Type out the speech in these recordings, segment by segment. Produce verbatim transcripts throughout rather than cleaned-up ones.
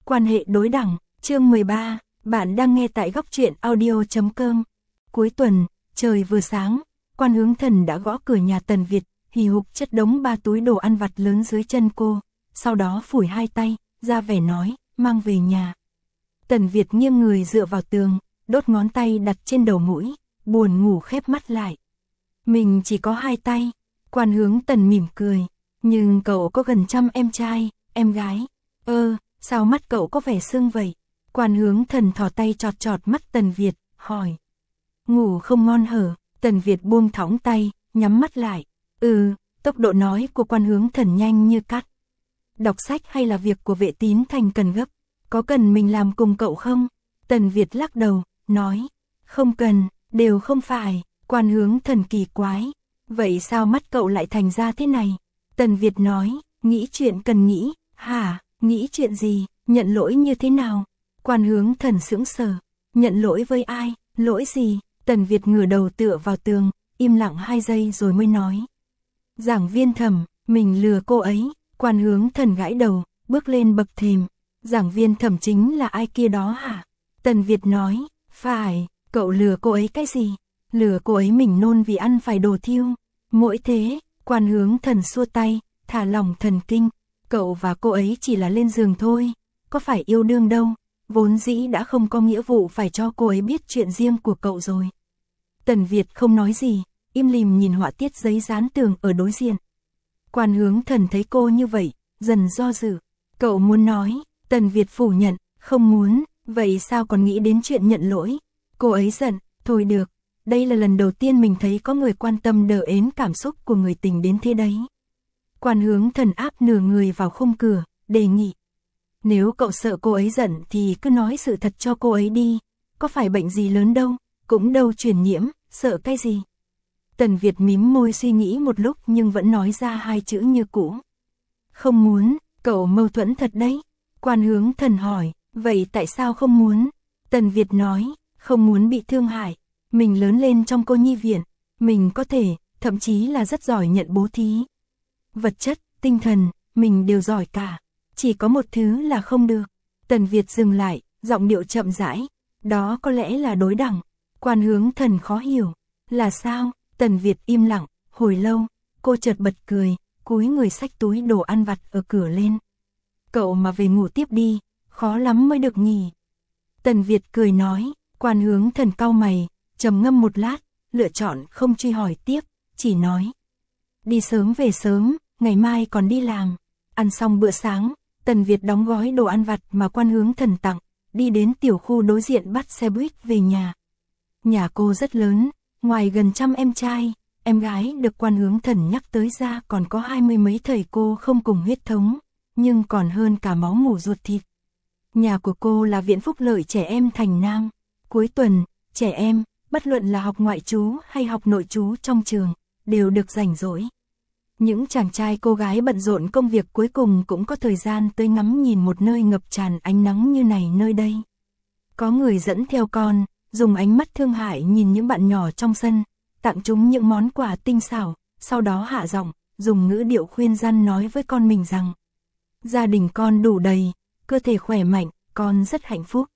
Quan hệ đối đẳng, chương mười ba, bạn đang nghe tại góc truyện audio chấm com. Cuối tuần, trời vừa sáng, Quan Hướng Thần đã gõ cửa nhà Tần Việt, hì hục chất đống ba túi đồ ăn vặt lớn dưới chân cô, sau đó phủi hai tay, ra vẻ nói, mang về nhà. Tần Việt nghiêng người dựa vào tường, đốt ngón tay đặt trên đầu mũi, buồn ngủ khép mắt lại. Mình chỉ có hai tay, Quan Hướng Tần mỉm cười, nhưng cậu có gần trăm em trai, em gái. Ơ, sao mắt cậu có vẻ sưng vậy? Quan Hướng Thần thò tay chọt chọt mắt Tần Việt, hỏi. Ngủ không ngon hở? Tần Việt buông thõng tay, nhắm mắt lại. Ừ, tốc độ nói của Quan Hướng Thần nhanh như cắt. Đọc sách hay là việc của Vệ Tín Thành cần gấp? Có cần mình làm cùng cậu không? Tần Việt lắc đầu, nói. Không cần, đều không phải. Quan Hướng Thần kỳ quái. Vậy sao mắt cậu lại thành ra thế này? Tần Việt nói, nghĩ chuyện cần nghĩ. Hả, nghĩ chuyện gì, nhận lỗi như thế nào? Quan Hướng Thần sững sờ. Nhận lỗi với ai, lỗi gì? Tần Việt ngửa đầu tựa vào tường, im lặng hai giây rồi mới nói. Giảng viên Thẩm, mình lừa cô ấy. Quan Hướng Thần gãi đầu, bước lên bậc thềm. Giảng viên Thẩm chính là ai kia đó hả? Tần Việt nói, phải, cậu lừa cô ấy cái gì? Lừa cô ấy mình nôn vì ăn phải đồ thiêu. Mỗi thế, Quan Hướng Thần xua tay, thả lỏng thần kinh. Cậu và cô ấy chỉ là lên giường thôi, có phải yêu đương đâu, vốn dĩ đã không có nghĩa vụ phải cho cô ấy biết chuyện riêng của cậu rồi. Tần Việt không nói gì, im lìm nhìn họa tiết giấy dán tường ở đối diện. Quan Hướng Thần thấy cô như vậy, dần do dự. Cậu muốn nói, Tần Việt phủ nhận, không muốn, vậy sao còn nghĩ đến chuyện nhận lỗi? Cô ấy giận, thôi được, đây là lần đầu tiên mình thấy có người quan tâm đờ ến cảm xúc của người tình đến thế đấy. Quan Hướng Thần áp nửa người vào khung cửa, đề nghị. Nếu cậu sợ cô ấy giận thì cứ nói sự thật cho cô ấy đi, có phải bệnh gì lớn đâu, cũng đâu truyền nhiễm, sợ cái gì. Tần Việt mím môi suy nghĩ một lúc nhưng vẫn nói ra hai chữ như cũ. Không muốn, cậu mâu thuẫn thật đấy. Quan Hướng Thần hỏi, vậy tại sao không muốn? Tần Việt nói, không muốn bị thương hại, mình lớn lên trong cô nhi viện, mình có thể, thậm chí là rất giỏi nhận bố thí. Vật chất, tinh thần, mình đều giỏi cả, chỉ có một thứ là không được. Tần Việt dừng lại, giọng điệu chậm rãi, đó có lẽ là đối đẳng. Quan Hướng Thần khó hiểu, là sao? Tần Việt im lặng, hồi lâu, cô chợt bật cười, cúi người xách túi đồ ăn vặt ở cửa lên. Cậu mà về ngủ tiếp đi, khó lắm mới được nghỉ. Tần Việt cười nói, Quan Hướng Thần cau mày, trầm ngâm một lát, lựa chọn không truy hỏi tiếp, chỉ nói. Đi sớm về sớm, ngày mai còn đi làm. Ăn xong bữa sáng, Tần Việt đóng gói đồ ăn vặt mà Quan Hướng Thần tặng, đi đến tiểu khu đối diện bắt xe buýt về nhà. Nhà cô rất lớn, ngoài gần trăm em trai, em gái được Quan Hướng Thần nhắc tới ra còn có hai mươi mấy thầy cô không cùng huyết thống, nhưng còn hơn cả máu mủ ruột thịt. Nhà của cô là viện phúc lợi trẻ em Thành Nam. Cuối tuần, trẻ em, bất luận là học ngoại trú hay học nội trú trong trường, đều được rảnh rỗi. Những chàng trai cô gái bận rộn công việc cuối cùng cũng có thời gian tới ngắm nhìn một nơi ngập tràn ánh nắng như này nơi đây. Có người dẫn theo con, dùng ánh mắt thương hại nhìn những bạn nhỏ trong sân, tặng chúng những món quà tinh xảo, sau đó hạ giọng, dùng ngữ điệu khuyên răn nói với con mình rằng gia đình con đủ đầy, cơ thể khỏe mạnh, con rất hạnh phúc.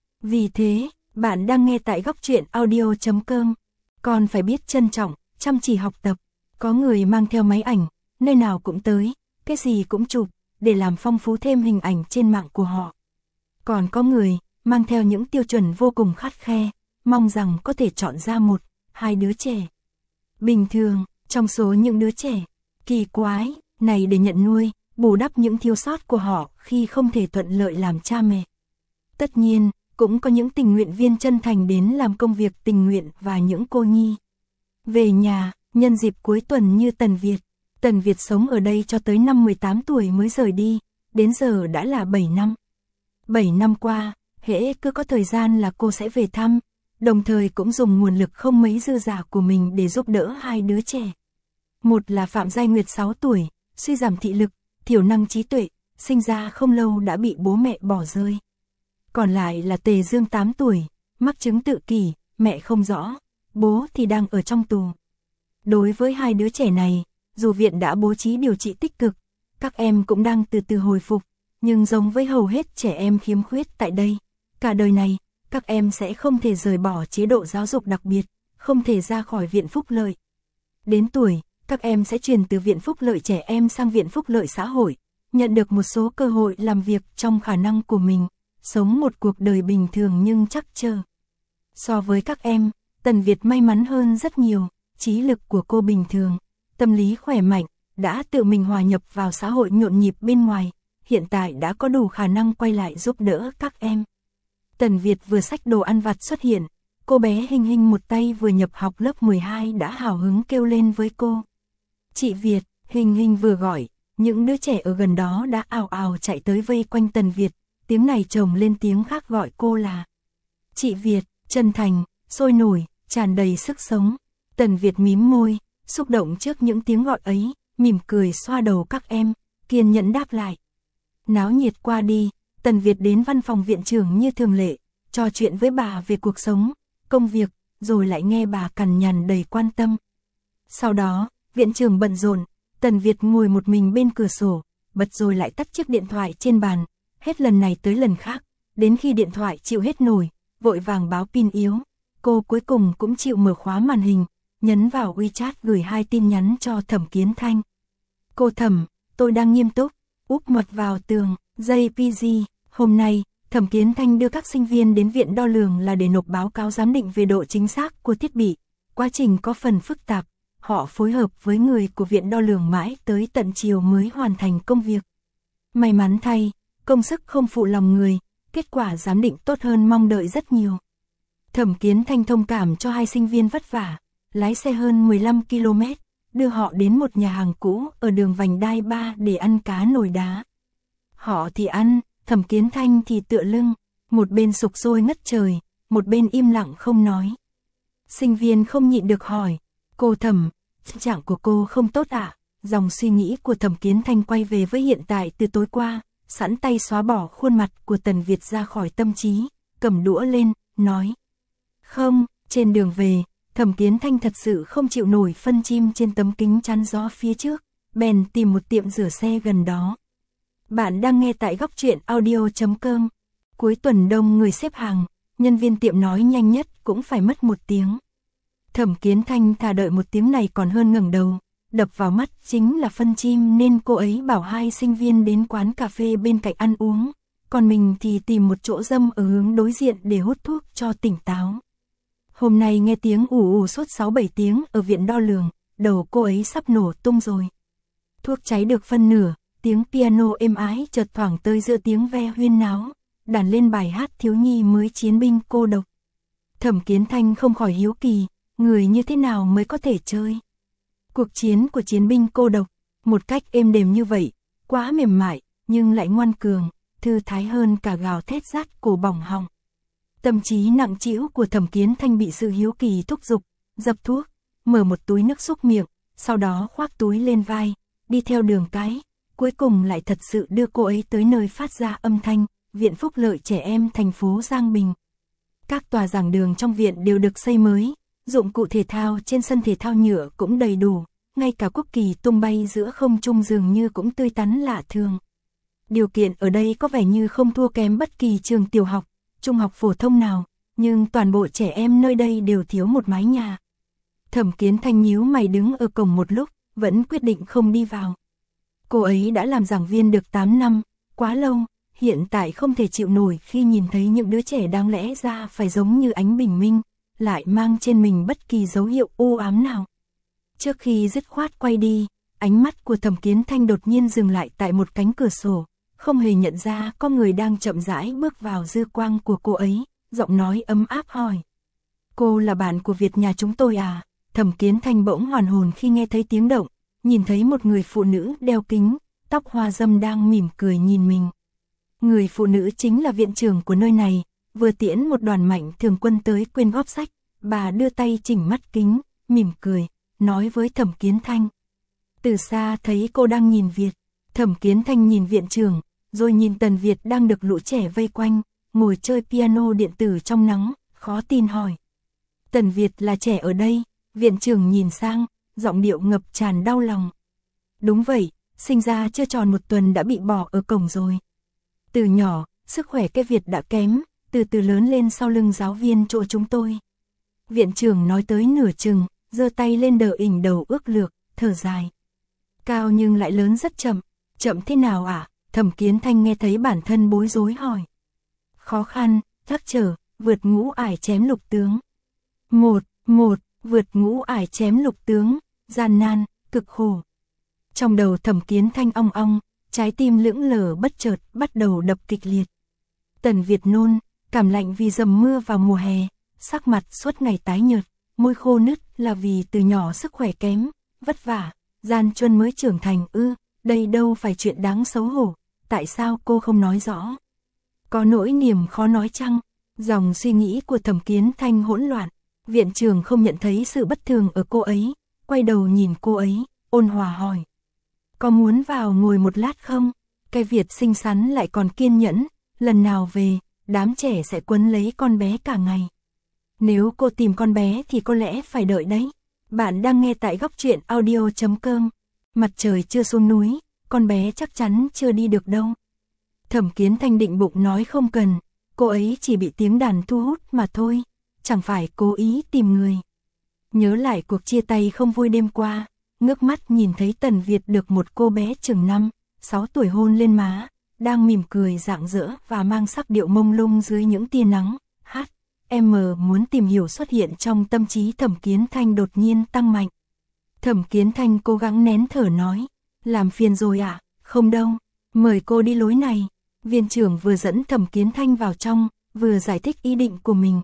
Vì thế, bạn đang nghe tại góc truyện audio chấm com. Con phải biết trân trọng, chăm chỉ học tập. Có người mang theo máy ảnh, nơi nào cũng tới, cái gì cũng chụp, để làm phong phú thêm hình ảnh trên mạng của họ. Còn có người, mang theo những tiêu chuẩn vô cùng khắt khe, mong rằng có thể chọn ra một, hai đứa trẻ bình thường, trong số những đứa trẻ kỳ quái này để nhận nuôi, bù đắp những thiếu sót của họ khi không thể thuận lợi làm cha mẹ. Tất nhiên, cũng có những tình nguyện viên chân thành đến làm công việc tình nguyện và những cô nhi. Về nhà, nhân dịp cuối tuần như Tần Việt. Tần Việt sống ở đây cho tới năm mười tám tuổi mới rời đi, đến giờ đã là bảy năm. bảy năm qua, hễ cứ có thời gian là cô sẽ về thăm, đồng thời cũng dùng nguồn lực không mấy dư dả của mình để giúp đỡ hai đứa trẻ. Một là Phạm Giai Nguyệt sáu tuổi, suy giảm thị lực, thiểu năng trí tuệ, sinh ra không lâu đã bị bố mẹ bỏ rơi. Còn lại là Tề Dương tám tuổi, mắc chứng tự kỷ, mẹ không rõ, bố thì đang ở trong tù. Đối với hai đứa trẻ này, dù viện đã bố trí điều trị tích cực, các em cũng đang từ từ hồi phục, nhưng giống với hầu hết trẻ em khiếm khuyết tại đây, cả đời này, các em sẽ không thể rời bỏ chế độ giáo dục đặc biệt, không thể ra khỏi viện phúc lợi. Đến tuổi, các em sẽ chuyển từ viện phúc lợi trẻ em sang viện phúc lợi xã hội, nhận được một số cơ hội làm việc trong khả năng của mình, sống một cuộc đời bình thường nhưng trắc trở. So với các em, Tần Việt may mắn hơn rất nhiều, trí lực của cô bình thường, tâm lý khỏe mạnh, đã tự mình hòa nhập vào xã hội nhộn nhịp bên ngoài, hiện tại đã có đủ khả năng quay lại giúp đỡ các em. Tần Việt vừa xách đồ ăn vặt xuất hiện, cô bé Hình Hình một tay vừa nhập học lớp mười hai đã hào hứng kêu lên với cô. Chị Việt, Hình Hình vừa gọi, những đứa trẻ ở gần đó đã ào ào chạy tới vây quanh Tần Việt, tiếng này chồng lên tiếng khác gọi cô là chị Việt, chân thành, sôi nổi, tràn đầy sức sống. Tần Việt mím môi, xúc động trước những tiếng gọi ấy, mỉm cười xoa đầu các em, kiên nhẫn đáp lại. Náo nhiệt qua đi, Tần Việt đến văn phòng viện trưởng như thường lệ, trò chuyện với bà về cuộc sống, công việc, rồi lại nghe bà cằn nhằn đầy quan tâm. Sau đó, viện trưởng bận rộn, Tần Việt ngồi một mình bên cửa sổ, bật rồi lại tắt chiếc điện thoại trên bàn, hết lần này tới lần khác, đến khi điện thoại chịu hết nổi, vội vàng báo pin yếu, cô cuối cùng cũng chịu mở khóa màn hình, nhấn vào WeChat gửi hai tin nhắn cho Thẩm Kiến Thanh. Cô Thẩm, tôi đang nghiêm túc, úp mật vào tường, jê pê giê, hôm nay, Thẩm Kiến Thanh đưa các sinh viên đến viện đo lường là để nộp báo cáo giám định về độ chính xác của thiết bị, quá trình có phần phức tạp, họ phối hợp với người của viện đo lường mãi tới tận chiều mới hoàn thành công việc. May mắn thay, công sức không phụ lòng người, kết quả giám định tốt hơn mong đợi rất nhiều. Thẩm Kiến Thanh thông cảm cho hai sinh viên vất vả, lái xe hơn mười lăm ki lô mét, đưa họ đến một nhà hàng cũ ở đường vành đai ba để ăn cá nồi đá. Họ thì ăn, Thẩm Kiến Thanh thì tựa lưng, một bên sục sôi ngất trời, một bên im lặng không nói. Sinh viên không nhịn được hỏi, cô Thẩm, trạng của cô không tốt ạ? À? Dòng suy nghĩ của Thẩm Kiến Thanh quay về với hiện tại từ tối qua, sẵn tay xóa bỏ khuôn mặt của Tần Việt ra khỏi tâm trí, cầm đũa lên, nói. Không, trên đường về, Thẩm Kiến Thanh thật sự không chịu nổi phân chim trên tấm kính chắn gió phía trước, bèn tìm một tiệm rửa xe gần đó. Bạn đang nghe tại góc truyện audio chấm com. Cuối tuần đông người xếp hàng, nhân viên tiệm nói nhanh nhất cũng phải mất một tiếng. Thẩm Kiến Thanh thà đợi một tiếng này còn hơn ngẩng đầu, đập vào mắt chính là phân chim nên cô ấy bảo hai sinh viên đến quán cà phê bên cạnh ăn uống, còn mình thì tìm một chỗ râm ở hướng đối diện để hút thuốc cho tỉnh táo. Hôm nay nghe tiếng ù ù suốt sáu bảy tiếng ở viện đo lường, đầu cô ấy sắp nổ tung rồi. Thuốc cháy được phân nửa, tiếng piano êm ái chợt thoảng tới giữa tiếng ve huyên náo, đàn lên bài hát thiếu nhi mới chiến binh cô độc. Thẩm Kiến Thanh không khỏi hiếu kỳ, người như thế nào mới có thể chơi cuộc chiến của chiến binh cô độc, một cách êm đềm như vậy, quá mềm mại, nhưng lại ngoan cường, thư thái hơn cả gào thét rát cổ bỏng họng. Tâm trí nặng trĩu của Thẩm Kiến Thanh bị sự hiếu kỳ thúc giục, dập thuốc, mở một túi nước xúc miệng, sau đó khoác túi lên vai, đi theo đường cái, cuối cùng lại thật sự đưa cô ấy tới nơi phát ra âm thanh, Viện Phúc Lợi Trẻ Em thành phố Giang Bình. Các tòa giảng đường trong viện đều được xây mới, dụng cụ thể thao trên sân thể thao nhựa cũng đầy đủ, ngay cả quốc kỳ tung bay giữa không trung dường như cũng tươi tắn lạ thường. Điều kiện ở đây có vẻ như không thua kém bất kỳ trường tiểu học, trung học phổ thông nào, nhưng toàn bộ trẻ em nơi đây đều thiếu một mái nhà. Thẩm Kiến Thanh nhíu mày đứng ở cổng một lúc, vẫn quyết định không đi vào. Cô ấy đã làm giảng viên được tám năm, quá lâu, hiện tại không thể chịu nổi khi nhìn thấy những đứa trẻ đáng lẽ ra phải giống như ánh bình minh, lại mang trên mình bất kỳ dấu hiệu u ám nào. Trước khi dứt khoát quay đi, ánh mắt của Thẩm Kiến Thanh đột nhiên dừng lại tại một cánh cửa sổ, không hề nhận ra có người đang chậm rãi bước vào dư quang của cô ấy, giọng nói ấm áp hỏi. Cô là bạn của Việt nhà chúng tôi à? Thẩm Kiến Thanh bỗng hoàn hồn khi nghe thấy tiếng động, nhìn thấy một người phụ nữ đeo kính, tóc hoa râm đang mỉm cười nhìn mình. Người phụ nữ chính là viện trưởng của nơi này, vừa tiễn một đoàn mạnh thường quân tới quyên góp sách, bà đưa tay chỉnh mắt kính, mỉm cười, nói với Thẩm Kiến Thanh. Từ xa thấy cô đang nhìn Việt, Thẩm Kiến Thanh nhìn viện trưởng, rồi nhìn Tần Việt đang được lũ trẻ vây quanh, ngồi chơi piano điện tử trong nắng, khó tin hỏi. Tần Việt là trẻ ở đây, viện trưởng nhìn sang, giọng điệu ngập tràn đau lòng. Đúng vậy, sinh ra chưa tròn một tuần đã bị bỏ ở cổng rồi. Từ nhỏ, sức khỏe cái Việt đã kém, từ từ lớn lên sau lưng giáo viên chỗ chúng tôi. Viện trưởng nói tới nửa chừng, giơ tay lên đờ ỉnh đầu ước lược, thở dài. Cao nhưng lại lớn rất chậm, chậm thế nào ạ? À? Thẩm Kiến Thanh nghe thấy bản thân bối rối hỏi. Khó khăn, trắc trở, vượt ngũ ải chém lục tướng. Một, một, vượt ngũ ải chém lục tướng, gian nan, cực khổ. Trong đầu Thẩm Kiến Thanh ong ong, trái tim lững lờ bất chợt bắt đầu đập kịch liệt. Tần Việt nôn, cảm lạnh vì dầm mưa vào mùa hè, sắc mặt suốt ngày tái nhợt, môi khô nứt là vì từ nhỏ sức khỏe kém, vất vả, gian truân mới trưởng thành ư, đây đâu phải chuyện đáng xấu hổ, tại sao cô không nói rõ? Có nỗi niềm khó nói chăng? Dòng suy nghĩ của Thẩm Kiến Thanh hỗn loạn, viện trưởng không nhận thấy sự bất thường ở cô ấy, quay đầu nhìn cô ấy, ôn hòa hỏi. Có muốn vào ngồi một lát không? Cái Việt xinh xắn lại còn kiên nhẫn, lần nào về, đám trẻ sẽ quấn lấy con bé cả ngày. Nếu cô tìm con bé thì có lẽ phải đợi đấy. Bạn đang nghe tại góc truyện audio chấm com. Mặt trời chưa xuống núi, con bé chắc chắn chưa đi được đâu. Thẩm Kiến Thanh định bụng nói không cần, cô ấy chỉ bị tiếng đàn thu hút mà thôi, chẳng phải cố ý tìm người. Nhớ lại cuộc chia tay không vui đêm qua, ngước mắt nhìn thấy Tần Việt được một cô bé chừng năm, sáu tuổi hôn lên má, đang mỉm cười rạng rỡ và mang sắc điệu mông lung dưới những tia nắng. Hát, em muốn tìm hiểu xuất hiện trong tâm trí Thẩm Kiến Thanh đột nhiên tăng mạnh. Thẩm Kiến Thanh cố gắng nén thở nói, làm phiền rồi ạ, à? Không đâu, mời cô đi lối này. Viên trưởng vừa dẫn Thẩm Kiến Thanh vào trong, vừa giải thích ý định của mình.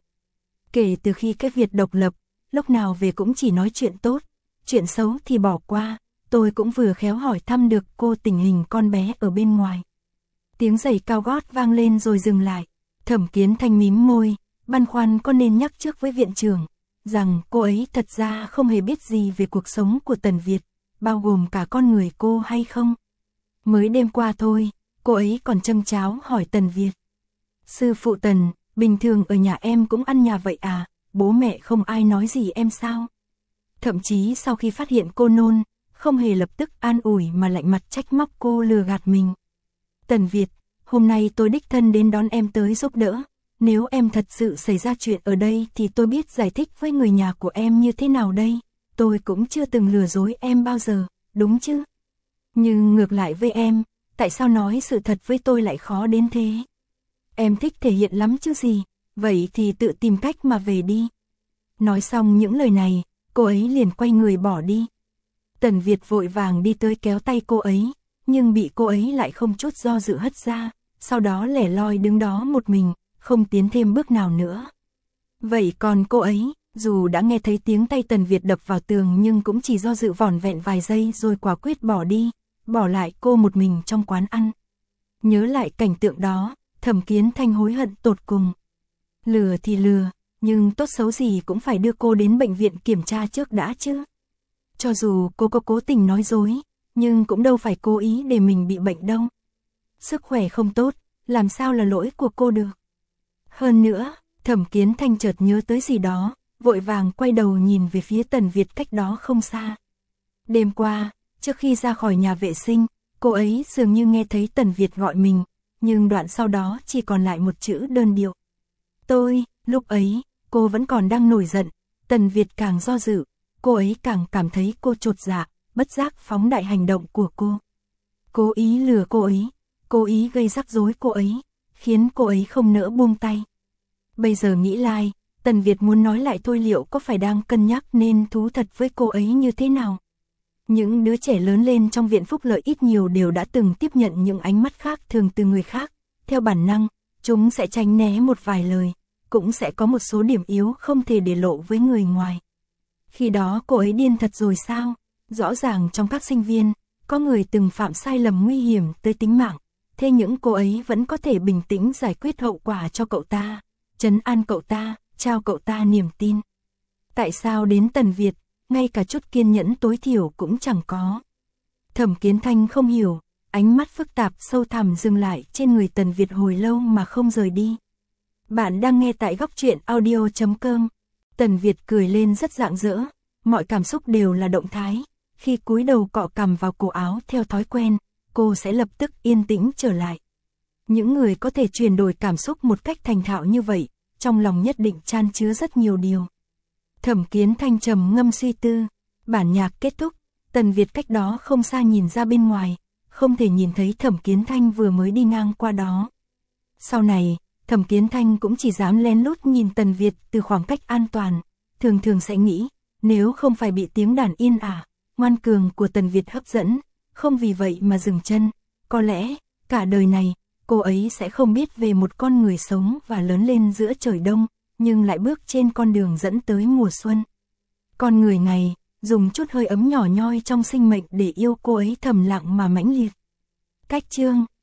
Kể từ khi cái Việt độc lập, lúc nào về cũng chỉ nói chuyện tốt, chuyện xấu thì bỏ qua, tôi cũng vừa khéo hỏi thăm được cô tình hình con bé ở bên ngoài. Tiếng giày cao gót vang lên rồi dừng lại, Thẩm Kiến Thanh mím môi, băn khoăn có nên nhắc trước với viện trưởng, rằng cô ấy thật ra không hề biết gì về cuộc sống của Tần Việt, bao gồm cả con người cô hay không. Mới đêm qua thôi, cô ấy còn châm cháo hỏi Tần Việt. Sư phụ Tần, bình thường ở nhà em cũng ăn nhà vậy à, bố mẹ không ai nói gì em sao? Thậm chí sau khi phát hiện cô nôn, không hề lập tức an ủi mà lạnh mặt trách móc cô lừa gạt mình. Tần Việt, hôm nay tôi đích thân đến đón em tới giúp đỡ. Nếu em thật sự xảy ra chuyện ở đây thì tôi biết giải thích với người nhà của em như thế nào đây. Tôi cũng chưa từng lừa dối em bao giờ, đúng chứ? Nhưng ngược lại với em, tại sao nói sự thật với tôi lại khó đến thế? Em thích thể hiện lắm chứ gì, vậy thì tự tìm cách mà về đi. Nói xong những lời này, cô ấy liền quay người bỏ đi. Tần Việt vội vàng đi tới kéo tay cô ấy, nhưng bị cô ấy lại không chút do dự hất ra, sau đó lẻ loi đứng đó một mình, không tiến thêm bước nào nữa. Vậy còn cô ấy, dù đã nghe thấy tiếng tay Tần Việt đập vào tường nhưng cũng chỉ do dự vỏn vẹn vài giây rồi quả quyết bỏ đi, bỏ lại cô một mình trong quán ăn. Nhớ lại cảnh tượng đó, Thẩm Kiến Thanh hối hận tột cùng. Lừa thì lừa, nhưng tốt xấu gì cũng phải đưa cô đến bệnh viện kiểm tra trước đã chứ. Cho dù cô có cố tình nói dối, nhưng cũng đâu phải cố ý để mình bị bệnh đâu. Sức khỏe không tốt, làm sao là lỗi của cô được. Hơn nữa, Thẩm Kiến Thanh chợt nhớ tới gì đó, vội vàng quay đầu nhìn về phía Tần Việt cách đó không xa. Đêm qua, trước khi ra khỏi nhà vệ sinh, cô ấy dường như nghe thấy Tần Việt gọi mình, nhưng đoạn sau đó chỉ còn lại một chữ đơn điệu. Tôi, lúc ấy, cô vẫn còn đang nổi giận, Tần Việt càng do dự, cô ấy càng cảm thấy cô chột dạ, bất giác phóng đại hành động của cô. Cố ý lừa cô ấy, cố ý gây rắc rối cô ấy, khiến cô ấy không nỡ buông tay. Bây giờ nghĩ lại, Tần Việt muốn nói lại thôi liệu có phải đang cân nhắc nên thú thật với cô ấy như thế nào. Những đứa trẻ lớn lên trong viện phúc lợi ít nhiều đều đã từng tiếp nhận những ánh mắt khác thường từ người khác. Theo bản năng, chúng sẽ tránh né một vài lời, cũng sẽ có một số điểm yếu không thể để lộ với người ngoài. Khi đó cô ấy điên thật rồi sao? Rõ ràng trong các sinh viên, có người từng phạm sai lầm nguy hiểm tới tính mạng, thế nhưng cô ấy vẫn có thể bình tĩnh giải quyết hậu quả cho cậu ta, trấn an cậu ta, trao cậu ta niềm tin. Tại sao đến Tần Việt, ngay cả chút kiên nhẫn tối thiểu cũng chẳng có? Thẩm Kiến Thanh không hiểu, ánh mắt phức tạp sâu thẳm dừng lại trên người Tần Việt hồi lâu mà không rời đi. Bạn đang nghe tại góc truyện audio chấm com. Tần Việt cười lên rất rạng rỡ, mọi cảm xúc đều là động thái. Khi cúi đầu cọ cằm vào cổ áo theo thói quen, cô sẽ lập tức yên tĩnh trở lại. Những người có thể chuyển đổi cảm xúc một cách thành thạo như vậy, trong lòng nhất định chan chứa rất nhiều điều. Thẩm Kiến Thanh trầm ngâm suy tư, bản nhạc kết thúc, Tần Việt cách đó không xa nhìn ra bên ngoài, không thể nhìn thấy Thẩm Kiến Thanh vừa mới đi ngang qua đó. Sau này, Thẩm Kiến Thanh cũng chỉ dám lén lút nhìn Tần Việt từ khoảng cách an toàn, thường thường sẽ nghĩ, nếu không phải bị tiếng đàn yên ả, ngoan cường của Tần Việt hấp dẫn, không vì vậy mà dừng chân, có lẽ, cả đời này, cô ấy sẽ không biết về một con người sống và lớn lên giữa trời đông, nhưng lại bước trên con đường dẫn tới mùa xuân. Con người này, dùng chút hơi ấm nhỏ nhoi trong sinh mệnh để yêu cô ấy thầm lặng mà mãnh liệt. Cách chương